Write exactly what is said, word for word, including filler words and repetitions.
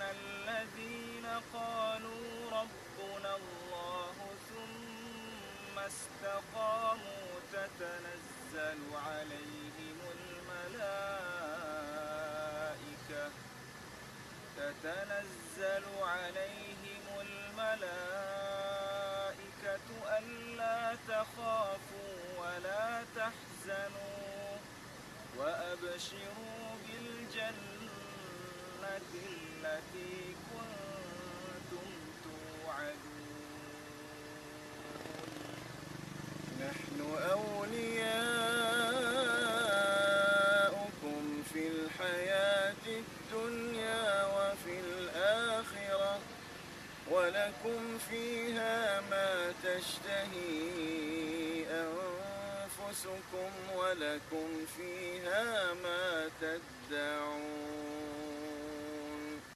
الذين قالوا ربنا الله ثم استقاموا تتنزل عليهم الملائكة تتنزل عليهم الملائكة ألا تخافوا ولا تحزنوا وأبشروا بالجنة التي كنتم توعدون نحن أولياؤكم في الحياة الدنيا وفي الآخرة ولكم فيها ما تشتهي أنفسكم ولكم فيها ما تدعون